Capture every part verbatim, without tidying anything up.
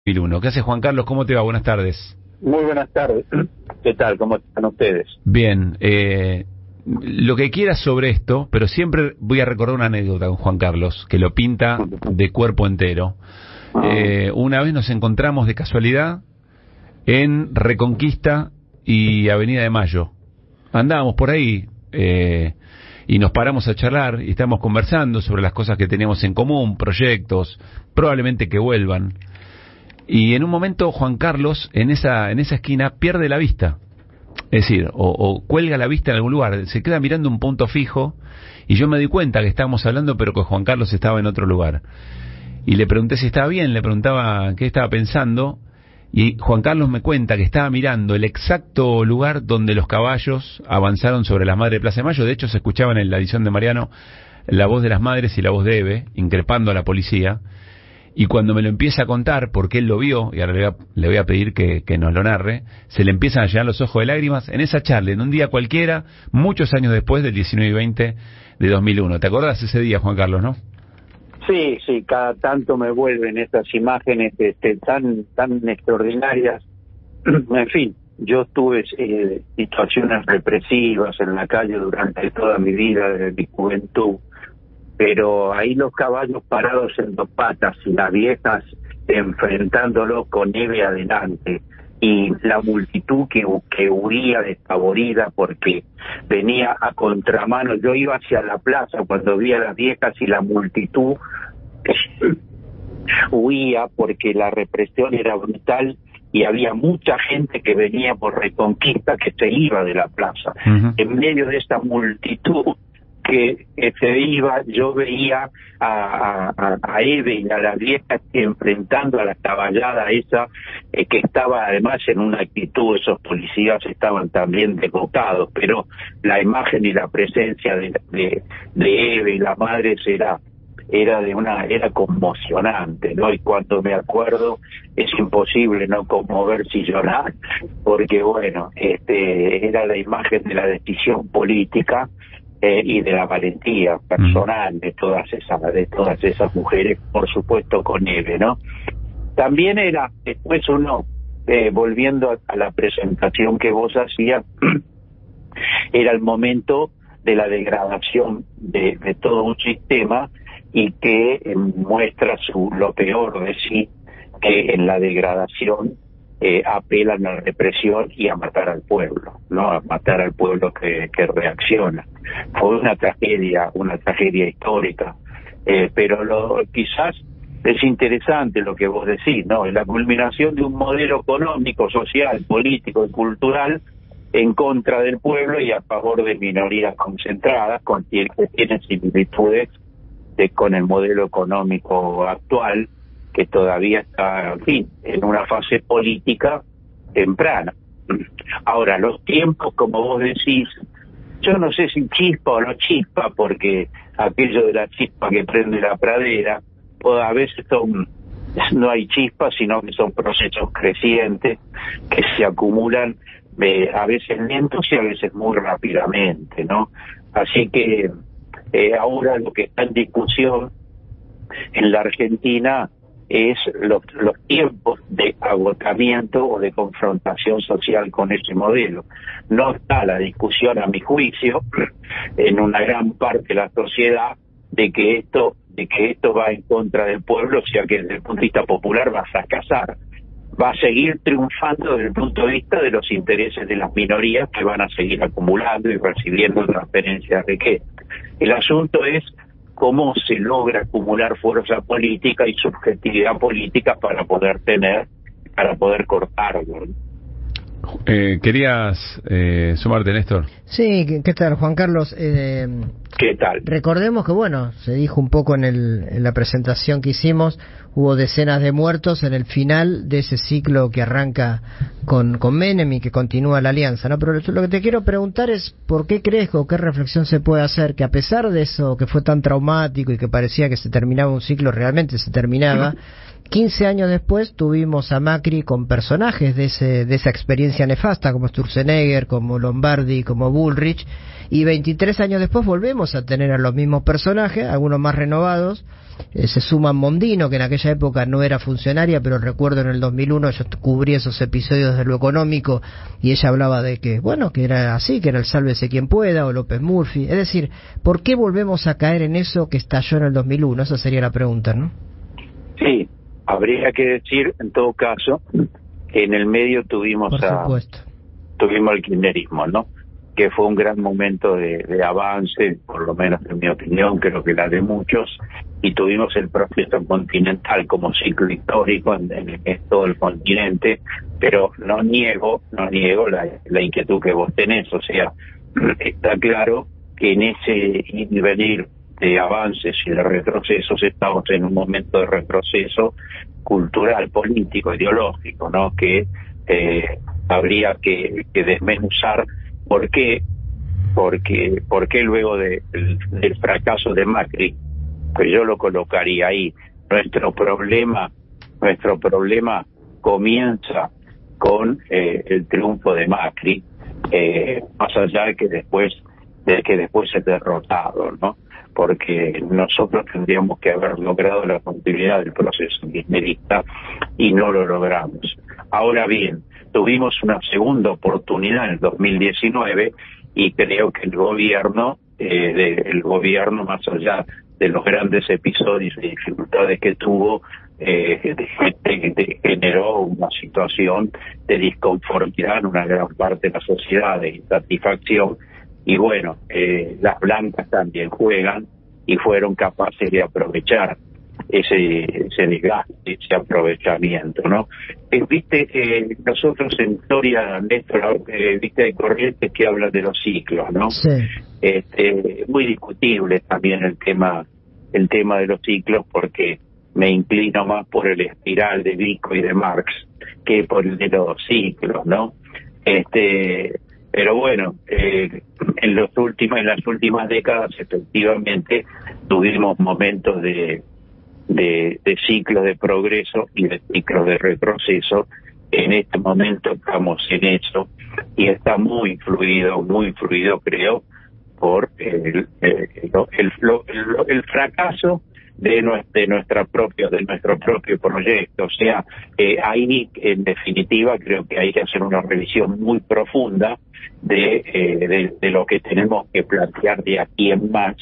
dos mil uno. ¿Qué hace Juan Carlos? ¿Cómo te va? Buenas tardes. Muy buenas tardes. ¿Qué tal? ¿Cómo están ustedes? Bien. Eh, lo que quieras sobre esto, pero siempre voy a recordar una anécdota con Juan Carlos, que lo pinta de cuerpo entero. Eh, una vez nos encontramos de casualidad en Reconquista y Avenida de Mayo. Andábamos por ahí eh, y nos paramos a charlar y estábamos conversando sobre las cosas que teníamos en común, proyectos, probablemente que vuelvan. Y en un momento Juan Carlos, en esa en esa esquina, pierde la vista. Es decir, o, o cuelga la vista en algún lugar, se queda mirando un punto fijo, y yo me di cuenta que estábamos hablando, pero que Juan Carlos estaba en otro lugar. Y le pregunté si estaba bien, le preguntaba qué estaba pensando, y Juan Carlos me cuenta que estaba mirando el exacto lugar donde los caballos avanzaron sobre las madres de Plaza de Mayo. De hecho, se escuchaban en la edición de Mariano la voz de las madres y la voz de Eve, increpando a la policía. Y cuando me lo empieza a contar, porque él lo vio, y ahora le voy a, le voy a pedir que, que nos lo narre, se le empiezan a llenar los ojos de lágrimas en esa charla, en un día cualquiera, muchos años después del diecinueve y veinte de dos mil uno. ¿Te acordás ese día, Juan Carlos, no? Sí, sí, cada tanto me vuelven estas imágenes este, tan tan extraordinarias. En fin, yo tuve eh, situaciones represivas en la calle durante toda mi vida, desde mi juventud. Pero ahí los caballos parados en dos patas y las viejas enfrentándolo con nieve adelante, y la multitud que, que huía despavorida porque venía a contramano. Yo iba hacia la plaza cuando vi a las viejas y la multitud huía porque la represión era brutal y había mucha gente que venía por Reconquista que se iba de la plaza. Uh-huh. En medio de esta multitud que, que se iba, yo veía a, a, a Eve y a las viejas enfrentando a la caballada esa, eh, que estaba además en una actitud, esos policías estaban también degotados, pero la imagen y la presencia de, de, de Eve y las madres era era de una era conmocionante, ¿no? Y cuando me acuerdo es imposible no conmoverse y llorar, porque bueno, este era la imagen de la decisión política Eh, y de la valentía personal de todas esas de todas esas mujeres, por supuesto con Eve, ¿no? También era, después uno, eh, volviendo a, a la presentación que vos hacías, era el momento de la degradación de, de todo un sistema, y que eh, muestra su lo peor de sí, que en la degradación Eh, apelan a la represión y a matar al pueblo, no a matar al pueblo que, que reacciona. Fue una tragedia, una tragedia histórica, eh, pero lo, quizás es interesante lo que vos decís, ¿no? La culminación de un modelo económico, social, político y cultural en contra del pueblo y a favor de minorías concentradas, con, que tienen similitudes de, con el modelo económico actual, que todavía está, en fin, en una fase política temprana. Ahora, los tiempos, como vos decís, yo no sé si chispa o no chispa, porque aquello de la chispa que prende la pradera, pues a veces son, no hay chispa, sino que son procesos crecientes que se acumulan, eh, a veces lentos y a veces muy rápidamente, ¿no? Así que eh, ahora lo que está en discusión en la Argentina es los, los tiempos de agotamiento o de confrontación social con ese modelo. No está la discusión, a mi juicio, en una gran parte de la sociedad, de que esto de que esto va en contra del pueblo, o sea que desde el punto de vista popular va a fracasar. Va a seguir triunfando desde el punto de vista de los intereses de las minorías, que van a seguir acumulando y recibiendo transferencias de riqueza. El asunto es cómo se logra acumular fuerza política y subjetividad política para poder tener, para poder cortarlo. Eh, ¿Querías eh, sumarte, Néstor? Sí, ¿qué, qué tal, Juan Carlos? Eh, ¿Qué tal? Recordemos que, bueno, se dijo un poco en, el, en la presentación que hicimos, hubo decenas de muertos en el final de ese ciclo que arranca con, con Menem y que continúa la alianza, ¿no? Pero lo que te quiero preguntar es, ¿por qué crees o qué reflexión se puede hacer que a pesar de eso que fue tan traumático y que parecía que se terminaba un ciclo, realmente se terminaba, quince años después tuvimos a Macri con personajes de, ese, de esa experiencia nefasta, como Sturzenegger, como Lombardi, como Bullrich, y veintitrés años después volvemos a tener a los mismos personajes, algunos más renovados. Eh, se suma Mondino, que en aquella época no era funcionaria, pero recuerdo en el dos mil uno yo cubrí esos episodios de lo económico y ella hablaba de que, bueno, que era así, que era el sálvese quien pueda, o López Murphy. Es decir, ¿por qué volvemos a caer en eso que estalló en el dos mil uno? Esa sería la pregunta, ¿no? Sí, habría que decir, en todo caso, que en el medio tuvimos Por a, supuesto. tuvimos el kirchnerismo, ¿no? Que fue un gran momento de, de avance, por lo menos en mi opinión, creo que la de muchos, y tuvimos el proceso continental como ciclo histórico en, en, en todo el continente, pero no niego, no niego la, la inquietud que vos tenés, o sea, está claro que en ese ir y venir de avances y de retrocesos estamos en un momento de retroceso cultural, político, ideológico, ¿no? Que eh, habría que, que desmenuzar. ¿Por qué? Porque, porque luego de, del, del fracaso de Macri, que yo lo colocaría ahí, nuestro problema, nuestro problema comienza con eh, el triunfo de Macri, eh, más allá de que después, de que después es derrotado, ¿no? Porque nosotros tendríamos que haber logrado la continuidad del proceso kirchnerista y no lo logramos. Ahora bien, tuvimos una segunda oportunidad en el dos mil diecinueve y creo que el gobierno, eh, de, el gobierno más allá de los grandes episodios y dificultades que tuvo, eh, de, de, de, generó una situación de disconformidad en una gran parte de la sociedad, de insatisfacción, y bueno, eh, las blancas también juegan y fueron capaces de aprovechar ese ese desgaste, ese aprovechamiento, ¿no? Eh, viste, eh, nosotros en historia, Néstor, eh, viste, hay corrientes que hablan de los ciclos, ¿no? Sí. Este, muy discutible también el tema el tema de los ciclos, porque me inclino más por el espiral de Vico y de Marx que por el de los ciclos, ¿no? Este, pero bueno, eh, en los últimos, en las últimas décadas efectivamente tuvimos momentos de De, de ciclos de progreso y de ciclos de retroceso. En este momento estamos en eso y está muy influido, muy influido creo por el, el, el, el, el fracaso de, de nuestra propia, de nuestro propio proyecto. O sea, eh, ahí en definitiva creo que hay que hacer una revisión muy profunda de, eh, de, de lo que tenemos que plantear de aquí en más,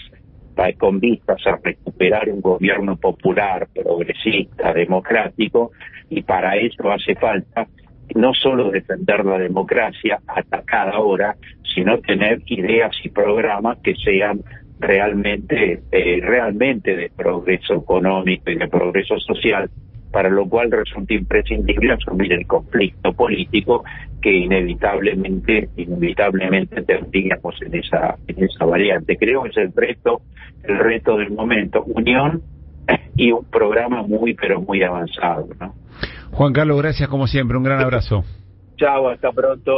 con vistas a recuperar un gobierno popular, progresista, democrático, y para eso hace falta no solo defender la democracia atacada ahora, sino tener ideas y programas que sean realmente, eh, realmente de progreso económico y de progreso social, para lo cual resulta imprescindible asumir el conflicto político que inevitablemente, inevitablemente tendríamos en esa, en esa variante. Creo que es el reto, el reto del momento, unión y un programa muy, pero muy avanzado, ¿no? Juan Carlos, gracias como siempre, un gran abrazo. Chao, hasta pronto.